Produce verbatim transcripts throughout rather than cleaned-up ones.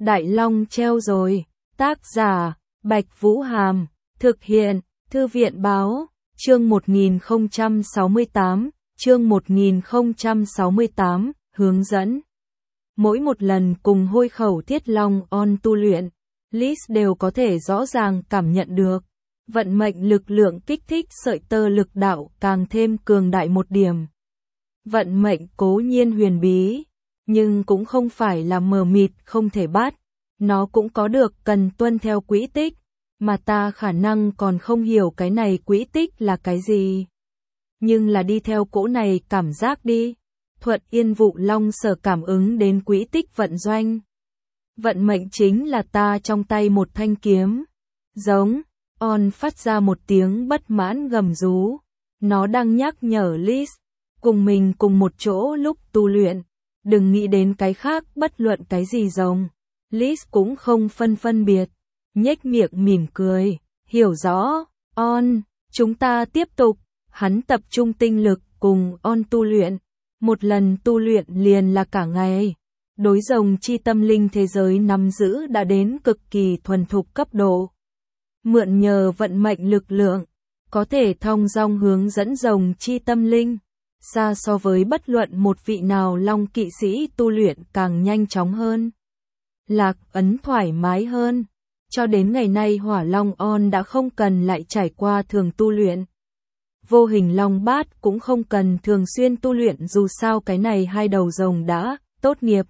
Đại Long treo rồi. Tác giả, Bạch Vũ Hàm. Thực hiện, Thư viện Báo. Chương một nghìn không trăm sáu mươi tám. Chương một nghìn không trăm sáu mươi tám. Hướng dẫn. Mỗi một lần cùng hôi khẩu Thiết Long On tu luyện, Liz đều có thể rõ ràng cảm nhận được. Vận mệnh lực lượng kích thích sợi tơ lực đạo càng thêm cường đại một điểm. Vận mệnh cố nhiên huyền bí, nhưng cũng không phải là mờ mịt không thể bắt. Nó cũng có được cần tuân theo quỹ tích, mà ta khả năng còn không hiểu cái này quỹ tích là cái gì. Nhưng là đi theo cỗ này cảm giác đi. Thuận Yên Vụ Long sở cảm ứng đến quỹ tích vận doanh. Vận mệnh chính là ta trong tay một thanh kiếm. Giống, On phát ra một tiếng bất mãn gầm rú. Nó đang nhắc nhở Liz, cùng mình cùng một chỗ lúc tu luyện. Đừng nghĩ đến cái khác bất luận cái gì giống. Liz cũng không phân phân biệt. Nhếch miệng mỉm cười. Hiểu rõ, On, chúng ta tiếp tục. Hắn tập trung tinh lực cùng On tu luyện. Một lần tu luyện liền là cả ngày. Đối rồng chi tâm linh thế giới nắm giữ đã đến cực kỳ thuần thục cấp độ. Mượn nhờ vận mệnh lực lượng, có thể thong dong hướng dẫn rồng chi tâm linh. Xa so với bất luận một vị nào long kỵ sĩ tu luyện càng nhanh chóng hơn. Lạc ấn thoải mái hơn. Cho đến ngày nay Hỏa Long On đã không cần lại trải qua thường tu luyện. Vô hình long bát cũng không cần thường xuyên tu luyện dù sao cái này hai đầu rồng đã tốt nghiệp.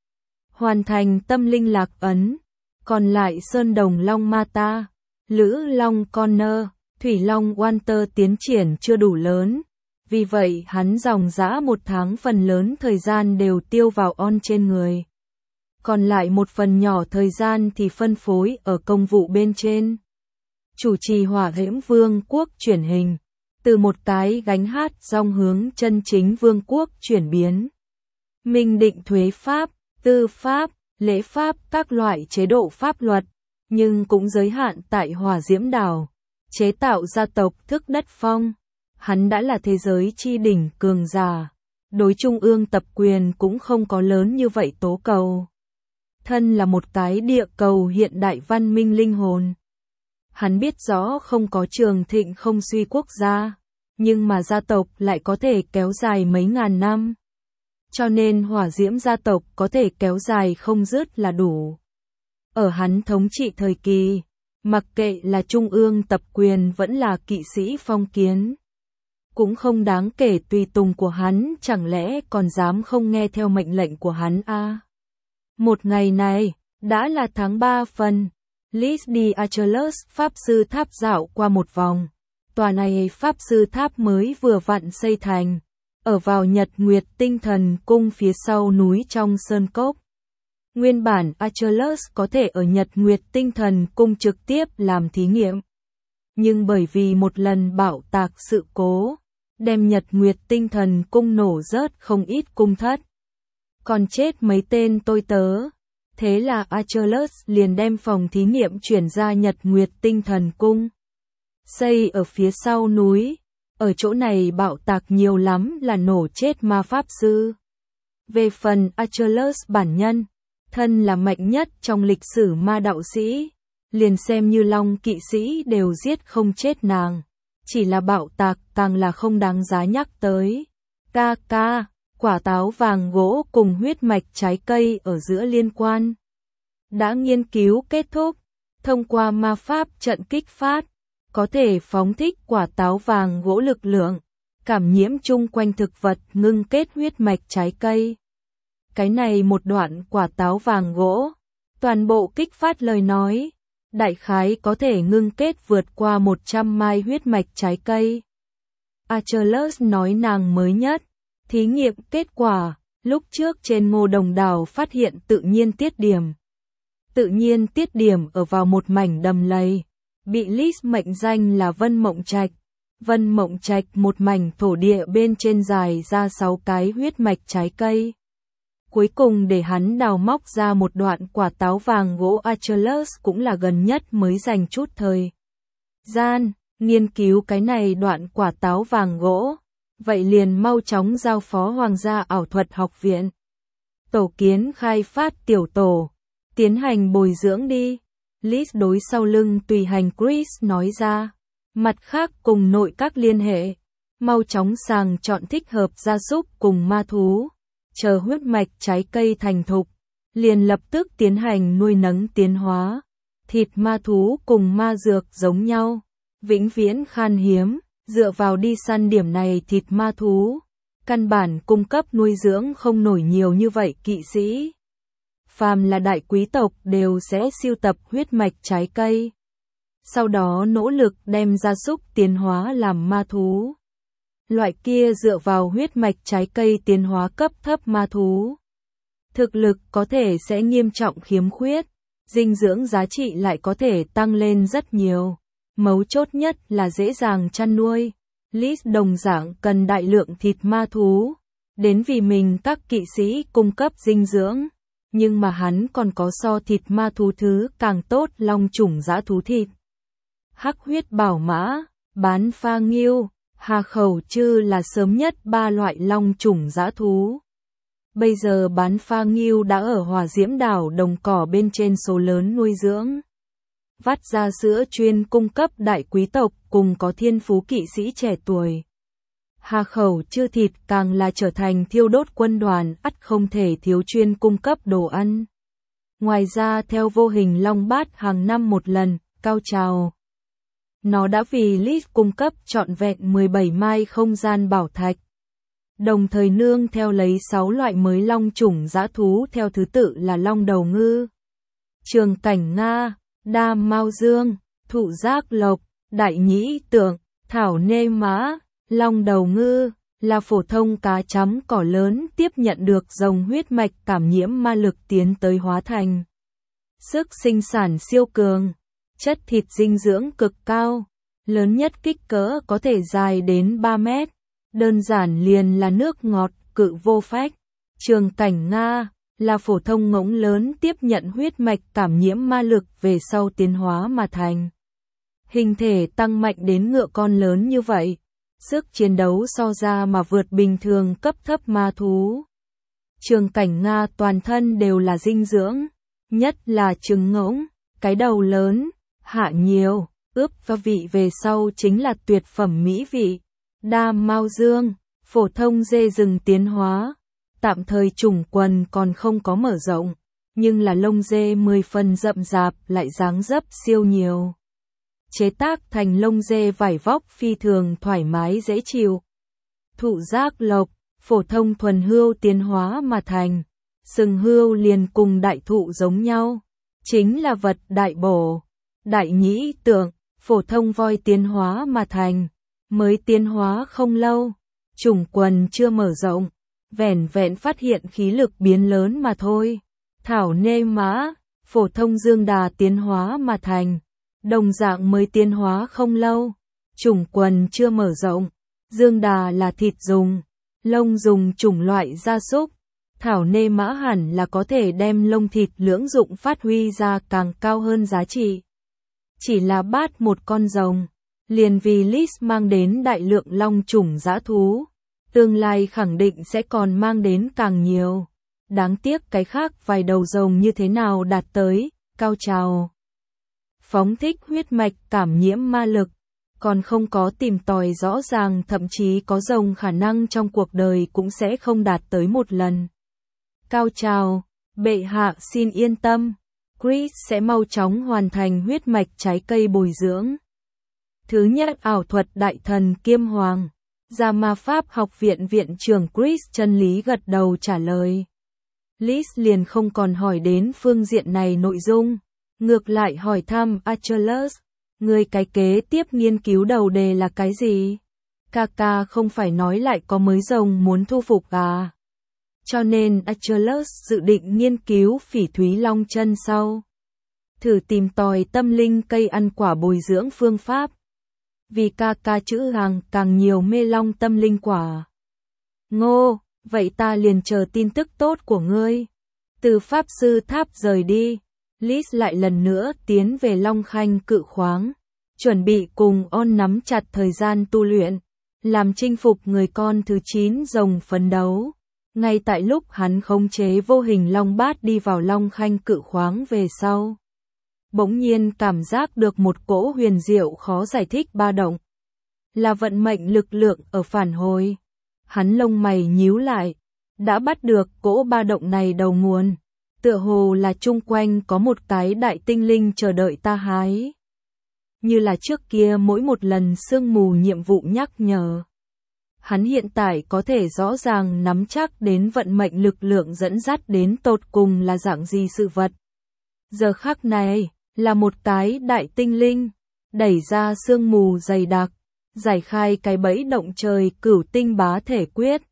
Hoàn thành tâm linh lạc ấn. Còn lại Sơn Đồng Long Mata, Lữ Long Connor, Thủy Long Walter tiến triển chưa đủ lớn. Vì vậy hắn dòng dã một tháng phần lớn thời gian đều tiêu vào On trên người. Còn lại một phần nhỏ thời gian thì phân phối ở công vụ bên trên. Chủ trì Hỏa Diễm Vương quốc chuyển hình. Từ một cái gánh hát dòng hướng chân chính vương quốc chuyển biến. Minh định thuế pháp, tư pháp, lễ pháp các loại chế độ pháp luật, nhưng cũng giới hạn tại Hỏa Diễm Đảo. Chế tạo gia tộc thức đất phong. Hắn đã là thế giới chi đỉnh cường giả. Đối trung ương tập quyền cũng không có lớn như vậy tố cầu. Thân là một cái địa cầu hiện đại văn minh linh hồn. Hắn biết rõ không có trường thịnh không suy quốc gia, nhưng mà gia tộc lại có thể kéo dài mấy ngàn năm. Cho nên Hỏa Diễm gia tộc có thể kéo dài không dứt là đủ. Ở hắn thống trị thời kỳ, mặc kệ là trung ương tập quyền vẫn là kỵ sĩ phong kiến, cũng không đáng kể tùy tùng của hắn, chẳng lẽ còn dám không nghe theo mệnh lệnh của hắn a? À? Một ngày này, đã là tháng ba phần, Liz đi Achilles Pháp Sư Tháp dạo qua một vòng. Tòa này Pháp Sư Tháp mới vừa vặn xây thành, ở vào Nhật Nguyệt Tinh Thần Cung phía sau núi trong sơn cốc. Nguyên bản Achilles có thể ở Nhật Nguyệt Tinh Thần Cung trực tiếp làm thí nghiệm. Nhưng bởi vì một lần bạo tạc sự cố, đem Nhật Nguyệt Tinh Thần Cung nổ rớt không ít cung thất. Còn chết mấy tên tôi tớ. Thế là Achilles liền đem phòng thí nghiệm chuyển ra Nhật Nguyệt Tinh Thần Cung. Xây ở phía sau núi. Ở chỗ này bạo tạc nhiều lắm là nổ chết ma pháp sư. Về phần Achilles bản nhân, thân là mạnh nhất trong lịch sử ma đạo sĩ. Liền xem như long kỵ sĩ đều giết không chết nàng. Chỉ là bạo tạc càng là không đáng giá nhắc tới. Ca ca, quả táo vàng gỗ cùng huyết mạch trái cây ở giữa liên quan. Đã nghiên cứu kết thúc, thông qua ma pháp trận kích phát, có thể phóng thích quả táo vàng gỗ lực lượng, cảm nhiễm chung quanh thực vật ngưng kết huyết mạch trái cây. Cái này một đoạn quả táo vàng gỗ, toàn bộ kích phát lời nói, đại khái có thể ngưng kết vượt qua một trăm mai huyết mạch trái cây. Achilles nói nàng mới nhất, thí nghiệm kết quả, lúc trước trên Ngô Đồng Đảo phát hiện tự nhiên tiết điểm. Tự nhiên tiết điểm ở vào một mảnh đầm lầy, bị Liz mệnh danh là Vân Mộng Trạch. Vân Mộng Trạch một mảnh thổ địa bên trên dài ra sáu cái huyết mạch trái cây. Cuối cùng để hắn đào móc ra một đoạn quả táo vàng gỗ. Achilles cũng là gần nhất mới dành chút thời gian, nghiên cứu cái này đoạn quả táo vàng gỗ. Vậy liền mau chóng giao phó Hoàng gia ảo thuật học viện. Tổ kiến khai phát tiểu tổ, Tiến hành bồi dưỡng đi. Liz đối sau lưng tùy hành Chris nói ra. Mặt khác cùng nội các liên hệ. Mau chóng sàng chọn thích hợp gia súc cùng ma thú. Chờ huyết mạch trái cây thành thục. Liền lập tức tiến hành nuôi nấng tiến hóa. Thịt ma thú cùng ma dược giống nhau. Vĩnh viễn khan hiếm. Dựa vào đi săn điểm này thịt ma thú. Căn bản cung cấp nuôi dưỡng không nổi nhiều như vậy kỵ sĩ. Phàm là đại quý tộc đều sẽ sưu tập huyết mạch trái cây. Sau đó nỗ lực đem gia súc tiến hóa làm ma thú. Loại kia dựa vào huyết mạch trái cây tiến hóa cấp thấp ma thú. Thực lực có thể sẽ nghiêm trọng khiếm khuyết, dinh dưỡng giá trị lại có thể tăng lên rất nhiều. Mấu chốt nhất là dễ dàng chăn nuôi. Liz đồng dạng cần đại lượng thịt ma thú, đến vì mình các kỵ sĩ cung cấp dinh dưỡng. Nhưng mà hắn còn có so thịt ma thú thứ càng tốt long chủng dã thú thịt. Hắc huyết bảo mã, bán pha nghiêu, hà khẩu chư là sớm nhất ba loại long chủng dã thú. Bây giờ bán pha nghiêu đã ở hỏa diễm đảo đồng cỏ bên trên số lớn nuôi dưỡng. Vắt ra sữa chuyên cung cấp đại quý tộc cùng có thiên phú kỵ sĩ trẻ tuổi. Hà khẩu chư thịt càng là trở thành thiêu đốt quân đoàn ắt không thể thiếu chuyên cung cấp đồ ăn. Ngoài ra theo vô hình long bát hàng năm một lần, cao trào. Nó đã vì Liz cung cấp trọn vẹn mười bảy mai không gian bảo thạch. Đồng thời nương theo lấy sáu loại mới long chủng dã thú theo thứ tự là long đầu ngư, trường cảnh Nga, đa mao dương, thụ giác lộc, đại nhĩ tượng, thảo nê mã, long đầu ngư, là phổ thông cá chấm cỏ lớn tiếp nhận được rồng huyết mạch cảm nhiễm ma lực tiến tới hóa thành. Sức sinh sản siêu cường, chất thịt dinh dưỡng cực cao, lớn nhất kích cỡ có thể dài đến ba mét, đơn giản liền là nước ngọt, cự vô phách. Trường cảnh Nga, là phổ thông ngỗng lớn tiếp nhận huyết mạch cảm nhiễm ma lực về sau tiến hóa mà thành. Hình thể tăng mạnh đến ngựa con lớn như vậy, sức chiến đấu so ra mà vượt bình thường cấp thấp ma thú. Trường cảnh Nga toàn thân đều là dinh dưỡng, nhất là trứng ngỗng, cái đầu lớn, hạ nhiều, ướp gia vị về sau chính là tuyệt phẩm mỹ vị. Đa mao dương, phổ thông dê rừng tiến hóa, tạm thời chủng quần còn không có mở rộng, nhưng là lông dê mười phần rậm rạp lại dáng dấp siêu nhiều. Chế tác thành lông dê vải vóc phi thường thoải mái dễ chịu. Thụ giác lộc, phổ thông thuần hươu tiến hóa mà thành, sừng hươu liền cùng đại thụ giống nhau, chính là vật đại bổ. Đại nhĩ tượng, phổ thông voi tiến hóa mà thành, mới tiến hóa không lâu, chủng quần chưa mở rộng, vẻn vẹn phát hiện khí lực biến lớn mà thôi. Thảo nê mã, phổ thông dương đà tiến hóa mà thành, đồng dạng mới tiến hóa không lâu, chủng quần chưa mở rộng. Dương đà là thịt dùng, lông dùng chủng loại gia súc, thảo nê mã hẳn là có thể đem lông thịt lưỡng dụng phát huy ra càng cao hơn giá trị. Chỉ là bát một con rồng, liền vì Liz mang đến đại lượng long chủng dã thú, tương lai khẳng định sẽ còn mang đến càng nhiều. Đáng tiếc cái khác vài đầu rồng như thế nào đạt tới cao trào. Phóng thích huyết mạch cảm nhiễm ma lực, còn không có tìm tòi rõ ràng, thậm chí có rồng khả năng trong cuộc đời cũng sẽ không đạt tới một lần. Cao trào, bệ hạ xin yên tâm, Chris sẽ mau chóng hoàn thành huyết mạch trái cây bồi dưỡng. Thứ nhất ảo thuật đại thần kiêm hoàng, Gia Ma Pháp học viện viện trưởng Chris chân lý gật đầu trả lời. Liz liền không còn hỏi đến phương diện này nội dung, ngược lại hỏi thăm Achilles, người cái kế tiếp nghiên cứu đầu đề là cái gì? Kaka không phải nói lại có mới rồng muốn thu phục à? Cho nên Achilles dự định nghiên cứu phỉ thúy long chân sau. Thử tìm tòi tâm linh cây ăn quả bồi dưỡng phương pháp. Vì Kaka chữ hàng càng nhiều mê long tâm linh quả. Ngô, vậy ta liền chờ tin tức tốt của ngươi. Từ pháp sư tháp rời đi, Liz lại lần nữa tiến về Long Khanh cự khoáng, chuẩn bị cùng On nắm chặt thời gian tu luyện, làm chinh phục người con thứ chín rồng phấn đấu. Ngay tại lúc hắn khống chế vô hình long bát đi vào long khanh cự khoáng về sau, bỗng nhiên cảm giác được một cỗ huyền diệu khó giải thích ba động. Là vận mệnh lực lượng ở phản hồi. Hắn lông mày nhíu lại, đã bắt được cỗ ba động này đầu nguồn. Tựa hồ là chung quanh có một cái đại tinh linh chờ đợi ta hái. Như là trước kia mỗi một lần sương mù nhiệm vụ nhắc nhở. Hắn hiện tại có thể rõ ràng nắm chắc đến vận mệnh lực lượng dẫn dắt đến tột cùng là dạng gì sự vật. Giờ khắc này, là một cái đại tinh linh, đẩy ra sương mù dày đặc, giải khai cái bẫy động trời cửu tinh bá thể quyết.